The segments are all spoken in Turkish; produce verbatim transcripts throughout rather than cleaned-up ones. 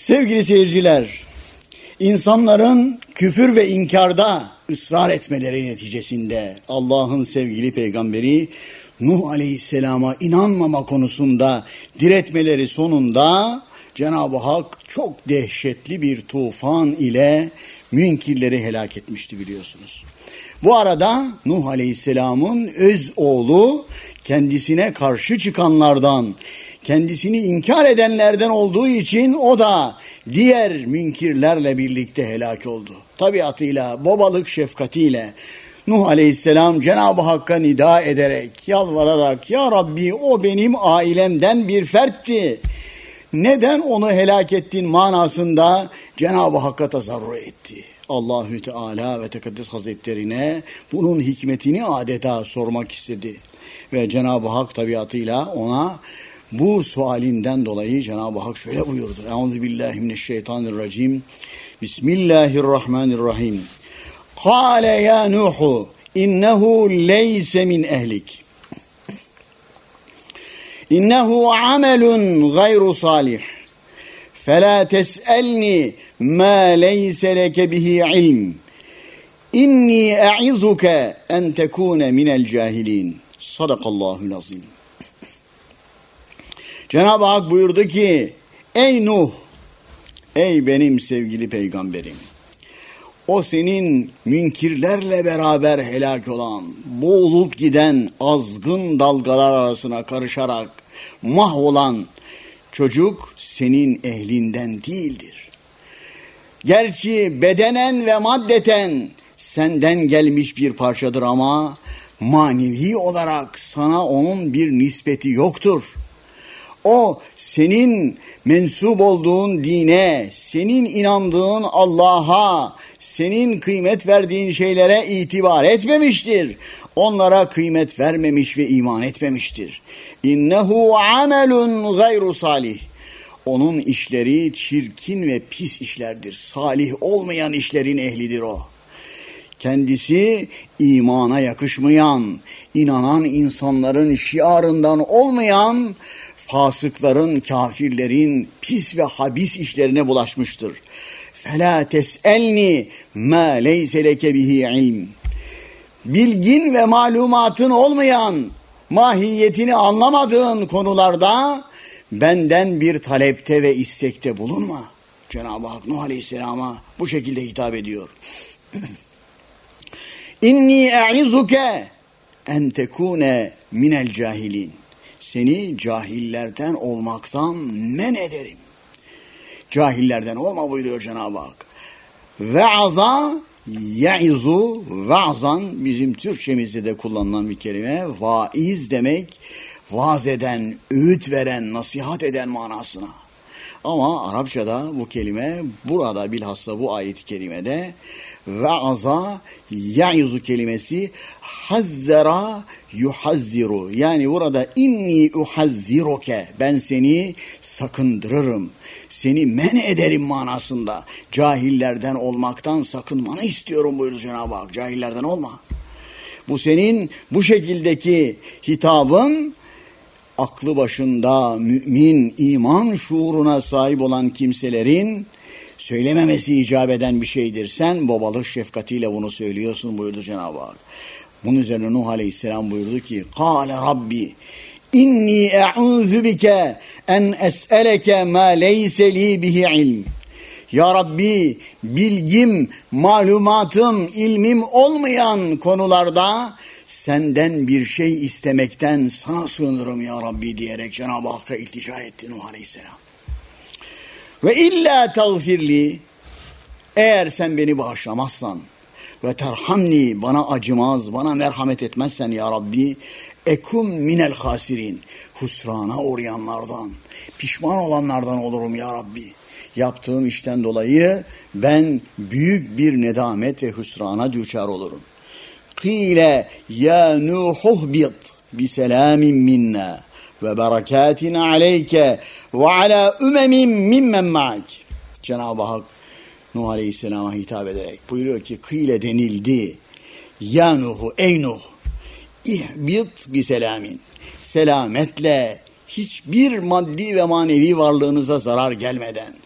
Sevgili seyirciler, insanların küfür ve inkarda ısrar etmeleri neticesinde Allah'ın sevgili peygamberi Nuh Aleyhisselam'a inanmama konusunda diretmeleri sonunda Cenab-ı Hak çok dehşetli bir tufan ile münkirleri helak etmişti biliyorsunuz. Bu arada Nuh Aleyhisselam'ın öz oğlu kendisine karşı çıkanlardan, kendisini inkar edenlerden olduğu için o da diğer münkirlerle birlikte helak oldu. Tabiatıyla, babalık şefkatiyle Nuh Aleyhisselam Cenab-ı Hakk'a nida ederek, yalvararak, ya Rabbi o benim ailemden bir fertti, neden onu helak ettin manasında Cenab-ı Hakk'a tazarru etti. Allahü Teala ve Tekaddes Hazretlerine bunun hikmetini adeta sormak istedi. Ve Cenab-ı Hak tabiatıyla ona bu sualinden dolayı Cenab-ı Hak şöyle buyurdu. Euzubillahimineşşeytanirracim. Bismillahirrahmanirrahim. Kâle ya Nuhu innehu leyse min ehlik. İnnehu amelun gayru salih. Fela tes'elni ma leyse leke bihi ilm. İnni e'izuke en tekune minel cahilin. Sadakallahul azim. Cenab-ı Hak buyurdu ki, ey Nuh, ey benim sevgili peygamberim, o senin münkirlerle beraber helak olan, boğulup giden azgın dalgalar arasına karışarak mahvolan çocuk senin ehlinden değildir. Gerçi bedenen ve maddeten senden gelmiş bir parçadır ama manevi olarak sana onun bir nispeti yoktur. O senin mensup olduğun dine, senin inandığın Allah'a, senin kıymet verdiğin şeylere itibar etmemiştir. Onlara kıymet vermemiş ve iman etmemiştir. İnnehu amelun gayru salih. Onun işleri çirkin ve pis işlerdir. Salih olmayan işlerin ehlidir o. Kendisi imana yakışmayan, inanan insanların şiarından olmayan, fasıkların, kafirlerin pis ve habis işlerine bulaşmıştır. فَلَا تَسْأَلْنِ مَا لَيْسَ لَكَ بِهِ ilm. Bilgin ve malumatın olmayan, mahiyetini anlamadığın konularda benden bir talepte ve istekte bulunma. Cenab-ı Hak Nuh Aleyhisselam'a bu şekilde hitap ediyor. İnni e'izuke en tekune minel cahilin. Seni cahillerden olmaktan men ederim. Cahillerden olma buyuruyor Cenab-ı Hak. Ve'aza ya'izu, va'zan bizim Türkçemizde de kullanılan bir kelime. Vaiz demek, vaaz eden, öğüt veren, nasihat eden manasına. Ama Arapçada bu kelime burada bilhassa bu ayet-i kerimede ve'aza ya'izu kelimesi hazzera yuhazziru. Yani burada inni uhazziruke, ben seni sakındırırım, seni men ederim manasında. Cahillerden olmaktan sakınmanı istiyorum buyurdu Cenab-ı Hak. Cahillerden olma. Bu senin bu şekildeki hitabın aklı başında mümin, iman şuuruna sahip olan kimselerin söylememesi icap eden bir şeydir. Sen babalık şefkatiyle bunu söylüyorsun buyurdu Cenab-ı Hak. Bunun üzerine Nuh Aleyhisselam buyurdu ki, Kâle Rabbi inni e'ûzü bike en es'eleke ma leyse li bihi ilm. Ya Rabbi, bilgim, malumatım, ilmim olmayan konularda senden bir şey istemekten sana sığınırım ya Rabbi diyerek Cenab-ı Hakk'a iltica etti Nuh Aleyhisselam. Ve illa tağfirli, eğer sen beni bağışlamazsan ve terhamni, bana acımaz, bana merhamet etmezsen ya Rabbi, ekum minel hasirin, husrana uğrayanlardan, pişman olanlardan olurum ya Rabbi. Yaptığım işten dolayı ben büyük bir nedamet ve hüsrana düçar olurum. Kîle ya Nuhuh bit biselamin minna ve berekatin aleyke ve ala ümemin mimmen ma'ak. Cenab-ı Hak Nuh Aleyhisselam'a hitap ederek buyuruyor ki, kîle denildi, ya Nuhu, ey Nuh, ihbit biselamin, selametle, hiçbir maddi ve manevi varlığınıza zarar gelmeden,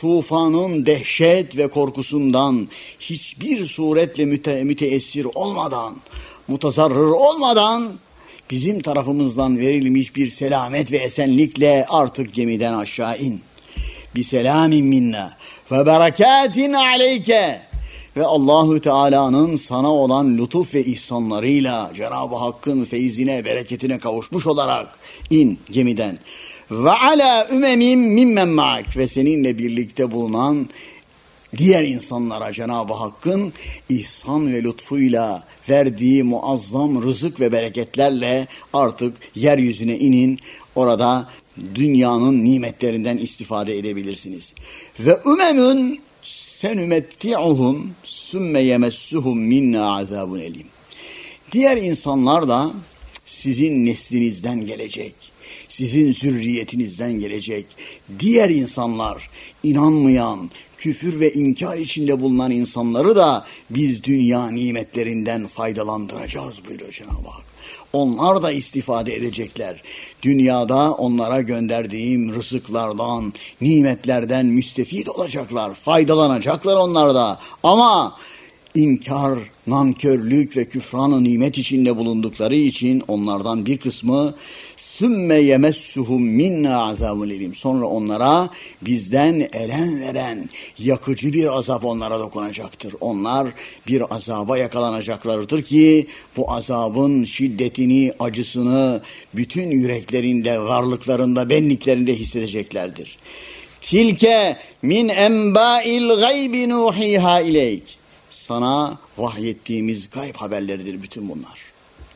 tufanın dehşet ve korkusundan hiçbir suretle müte müteessir olmadan, mutazarrır olmadan bizim tarafımızdan verilmiş bir selamet ve esenlikle artık gemiden aşağı in. Biselamin minna ve berekatin aleyke. Ve Allahü Teala'nın sana olan lütuf ve ihsanlarıyla Cenab-ı Hakk'ın feyzine, bereketine kavuşmuş olarak in gemiden. Ve ala ümemin mimmen ma'ak, ve seninle birlikte bulunan diğer insanlara Cenab-ı Hakk'ın ihsan ve lütfuyla verdiği muazzam rızık ve bereketlerle artık yeryüzüne inin. Orada dünyanın nimetlerinden istifade edebilirsiniz. Ve ümemun senümetti'uhum sümme yemessuhum minna azabun elim. Diğer insanlar da sizin neslinizden gelecek, sizin zürriyetinizden gelecek diğer insanlar, inanmayan, küfür ve inkar içinde bulunan insanları da biz dünya nimetlerinden faydalandıracağız buyuruyor Cenab-ı Hak. Onlar da istifade edecekler. Dünyada onlara gönderdiğim rızıklardan, nimetlerden müstefid olacaklar, faydalanacaklar onlar da. Ama inkar, nankörlük ve küfran-ı nimet içinde bulundukları için onlardan bir kısmı sümme yemessuhum minna azabun elim. Sonra onlara bizden elem veren yakıcı bir azap onlara dokunacaktır. Onlar bir azaba yakalanacaklardır ki bu azabın şiddetini, acısını bütün yüreklerinde, varlıklarında, benliklerinde hissedeceklerdir. Tilke min enba'il gaybi nuhiha ileyk. Sana vahyettiğimiz gayb haberleridir bütün bunlar.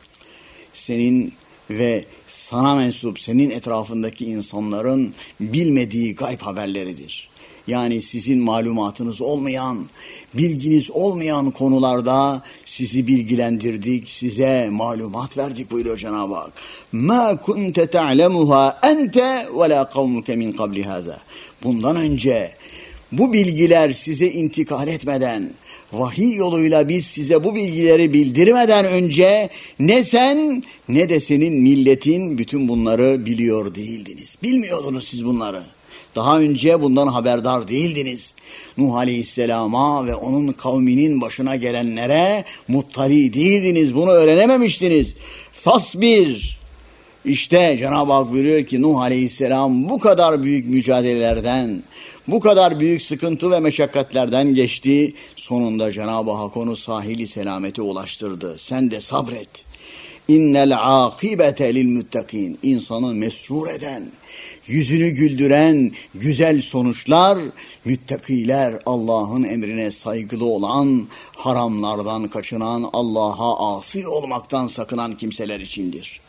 Senin ve sana mensup, senin etrafındaki insanların bilmediği gayb haberleridir. Yani sizin malumatınız olmayan, bilginiz olmayan konularda sizi bilgilendirdik, size malumat verdik buyuruyor Cenab-ı Hak. مَا كُنْتَ تَعْلَمُهَا أَنْتَ وَلَا قَوْمُكَ مِنْ قَبْلِ هَذَا. Bundan önce bu bilgiler size intikal etmeden, vahiy yoluyla biz size bu bilgileri bildirmeden önce ne sen ne de senin milletin bütün bunları biliyor değildiniz. Bilmiyordunuz siz bunları. Daha önce bundan haberdar değildiniz. Nuh Aleyhisselam'a ve onun kavminin başına gelenlere muttali değildiniz. Bunu öğrenememiştiniz. Fasbir. İşte Cenab-ı Hak buyuruyor ki Nuh Aleyhisselam bu kadar büyük mücadelelerden, bu kadar büyük sıkıntı ve meşakkatlerden geçti. Sonunda Cenab-ı Hak onu sahili selamete ulaştırdı. Sen de sabret. İnnel akibete lil muttakin. İnsanı mesrur eden, yüzünü güldüren güzel sonuçlar, müttakiler, Allah'ın emrine saygılı olan, haramlardan kaçınan, Allah'a asi olmaktan sakınan kimseler içindir.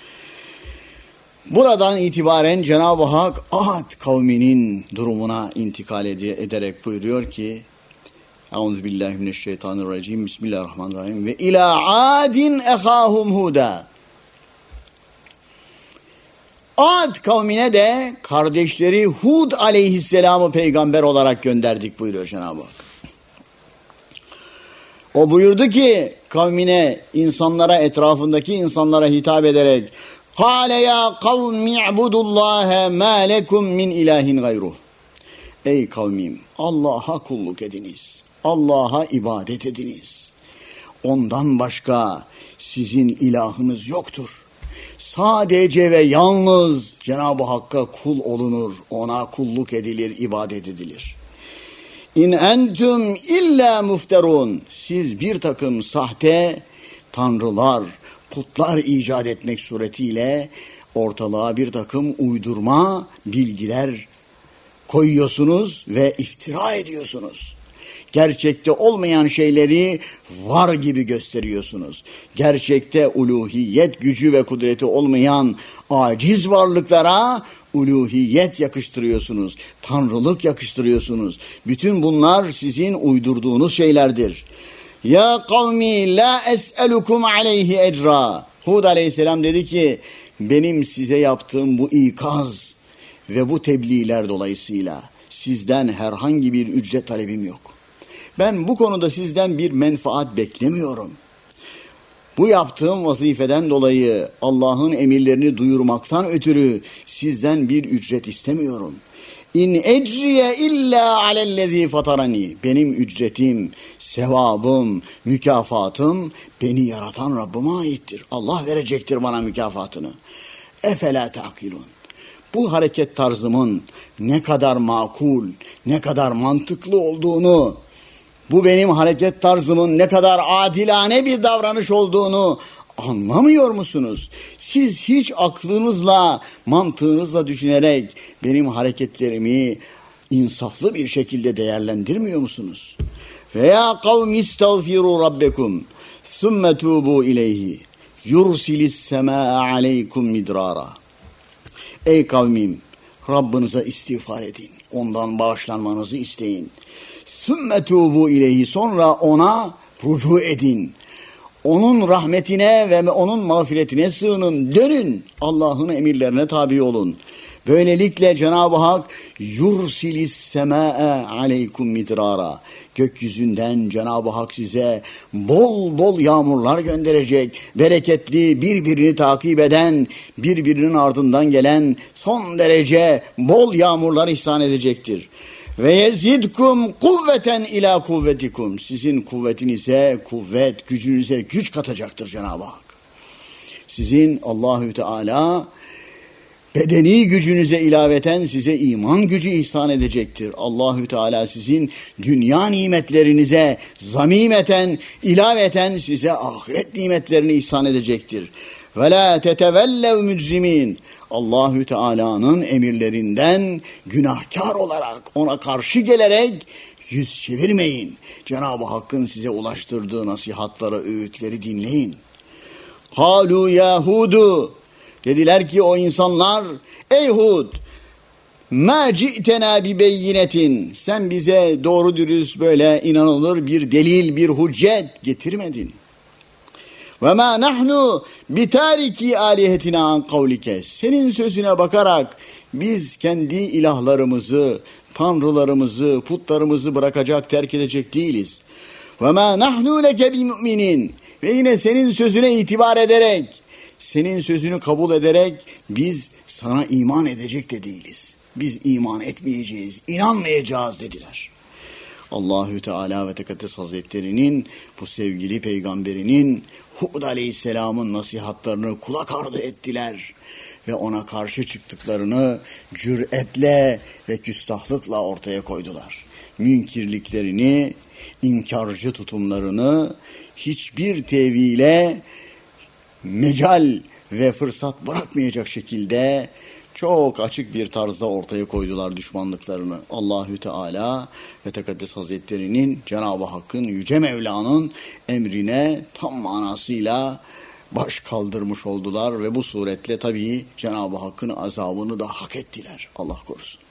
Buradan itibaren Cenab-ı Hak Ad kavminin durumuna intikal ed- ederek buyuruyor ki Euzubillahimineşşeytanirracim Bismillahirrahmanirrahim ve ila adin ehahum huda. Ad kavmine de kardeşleri Hud aleyhisselamı peygamber olarak gönderdik buyuruyor Cenab-ı Hak. O buyurdu ki kavmine, insanlara, etrafındaki insanlara hitap ederek قَالَ يَا قَوْمِ اعْبُدُوا اللّٰهَ مَا لَكُمْ مِنْ اِلٰهٍ غَيْرُهُ. Ey kavmim, Allah'a kulluk ediniz, Allah'a ibadet ediniz. Ondan başka sizin ilahınız yoktur. Sadece ve yalnız Cenab-ı Hakk'a kul olunur, ona kulluk edilir, ibadet edilir. İn entum illa mufterun. Siz bir takım sahte tanrılar, putlar icat etmek suretiyle ortalığa bir takım uydurma bilgiler koyuyorsunuz ve iftira ediyorsunuz. Gerçekte olmayan şeyleri var gibi gösteriyorsunuz. Gerçekte uluhiyet gücü ve kudreti olmayan aciz varlıklara uluhiyet yakıştırıyorsunuz. Tanrılık yakıştırıyorsunuz. Bütün bunlar sizin uydurduğunuz şeylerdir. Ya kavmi la es'elukum aleyhi ecra. Hud aleyhisselam dedi ki benim size yaptığım bu ikaz ve bu tebliğler dolayısıyla sizden herhangi bir ücret talebim yok. Ben bu konuda sizden bir menfaat beklemiyorum. Bu yaptığım vazifeden dolayı Allah'ın emirlerini duyurmaktan ötürü sizden bir ücret istemiyorum. İn ecriye illa alellezî fatarani. Benim ücretim, sevabım, mükafatım beni yaratan Rabbime aittir. Allah verecektir bana mükafatını. Efela ta'kilun. Bu hareket tarzımın ne kadar makul, ne kadar mantıklı olduğunu, bu benim hareket tarzımın ne kadar adilane bir davranış olduğunu anlamıyor musunuz? Siz hiç aklınızla, mantığınızla düşünerek benim hareketlerimi insaflı bir şekilde değerlendirmiyor musunuz? Veya kavmi istağfiru rabbekum thumme tubu ileyhi yursilis semâ'a aleykum midrara. Ey kavmim, Rabbinize istiğfar edin. Ondan bağışlanmanızı isteyin. Sümme tubu ileyhi, sonra ona rücu edin. Onun rahmetine ve onun mağfiretine sığının. Dönün. Allah'ın emirlerine tabi olun. Böylelikle Cenab-ı Hak yursilis semâe aleykum midrara. Gökyüzünden Cenab-ı Hak size bol bol yağmurlar gönderecek. Bereketli, birbirini takip eden, birbirinin ardından gelen son derece bol yağmurlar ihsan edecektir. Ve yezidkum kuvveten ila kuvvetikum. Sizin kuvvetinize kuvvet, gücünüze güç katacaktır Cenab-ı Hak. Sizin Allahü Teala bedeni gücünüze ilaveten size iman gücü ihsan edecektir. Allahü Teala sizin dünya nimetlerinize zamimeten, ilaveten size ahiret nimetlerini ihsan edecektir. Ve la tetevellev mücrimin. Allahü Teala'nın emirlerinden günahkar olarak, ona karşı gelerek yüz çevirmeyin. Cenab-ı Hakk'ın size ulaştırdığı nasihatları, öğütleri dinleyin. Kalu yahudu. Dediler ki o insanlar, ey Hud, ma ci'tena bi beyinetin, sen bize doğru dürüst böyle inanılır bir delil, bir hüccet getirmedin. Ve ma nahnu bi tariki alihetina an kavlike, senin sözüne bakarak biz kendi ilahlarımızı, tanrılarımızı, putlarımızı bırakacak, terk edecek değiliz. Ve ma nahnu leke bi mu'minin, ve yine senin sözüne itibar ederek, senin sözünü kabul ederek biz sana iman edecek de değiliz. Biz iman etmeyeceğiz, inanmayacağız dediler. Allahü Teala ve Tekaddes Hazretleri'nin, bu sevgili peygamberinin Hud Aleyhisselam'ın nasihatlarını kulak ardı ettiler ve ona karşı çıktıklarını cüretle ve küstahlıkla ortaya koydular. Münkirliklerini, inkarcı tutumlarını hiçbir tevhile mecal ve fırsat bırakmayacak şekilde çok açık bir tarzda ortaya koydular düşmanlıklarını. Allahü Teala ve Tekaddes Hazretleri'nin, Cenab-ı Hakk'ın, Yüce Mevla'nın emrine tam manasıyla baş kaldırmış oldular ve bu suretle tabii Cenab-ı Hakk'ın azabını da hak ettiler. Allah korusun.